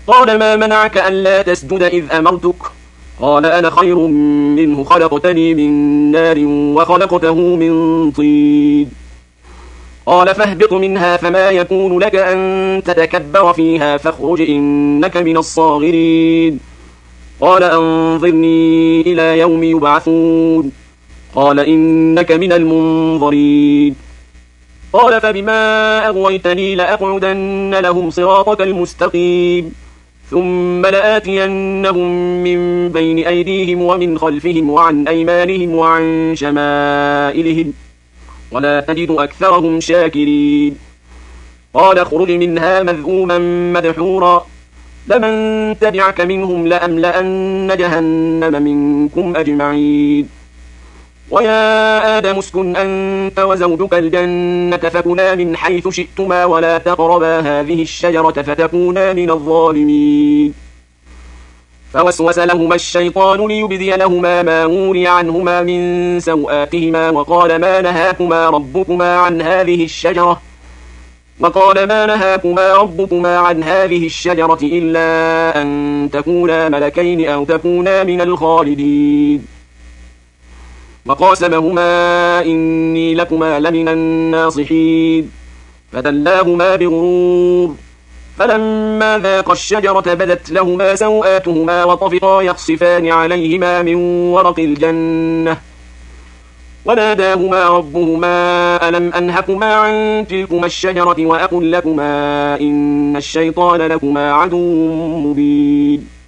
قال ما منعك ألا تسجد إذ أمرتك؟ قال أنا خير منه، خلقتني من نار وخلقته من طين. قال فاهبط منها فما يكون لك أن تتكبر فيها فاخرج إنك من الصاغرين. قال أنظرني إلى يوم يبعثون. قال إنك من المنظرين. قال فبما أغويتني لأقعدن لهم صراطك المستقيم ثم لآتينهم من بين أيديهم ومن خلفهم وعن أيمانهم وعن شمائلهم ولا تجد أكثرهم شاكرين. قال اخرج منها مذءوما مدحورا لمن تبعك منهم لأملأن جهنم منكم أجمعين. ويا آدم اسكن أنت وزوجك الجنة فكلا من حيث شئتما ولا تقربا هذه الشجرة فتكونا من الظالمين. فوسوس لهما الشيطان ليبدي لهما ما وري عنهما من سوآتهما وقال ما نهاكما ربكما عن هذه الشجرة إلا أن تكونا ملكين أو تكونا من الخالدين. وقاسمهما إني لكما لمن الناصحين فدلاهما بغرور فلما ذاقا الشجرة بدت لهما سوآتهما وطفقا يخصفان عليهما من ورق الجنة وناداهما ربهما ألم أنهكما عن تلكما الشجرة وأقل لكما إن الشيطان لكما عدو مبين.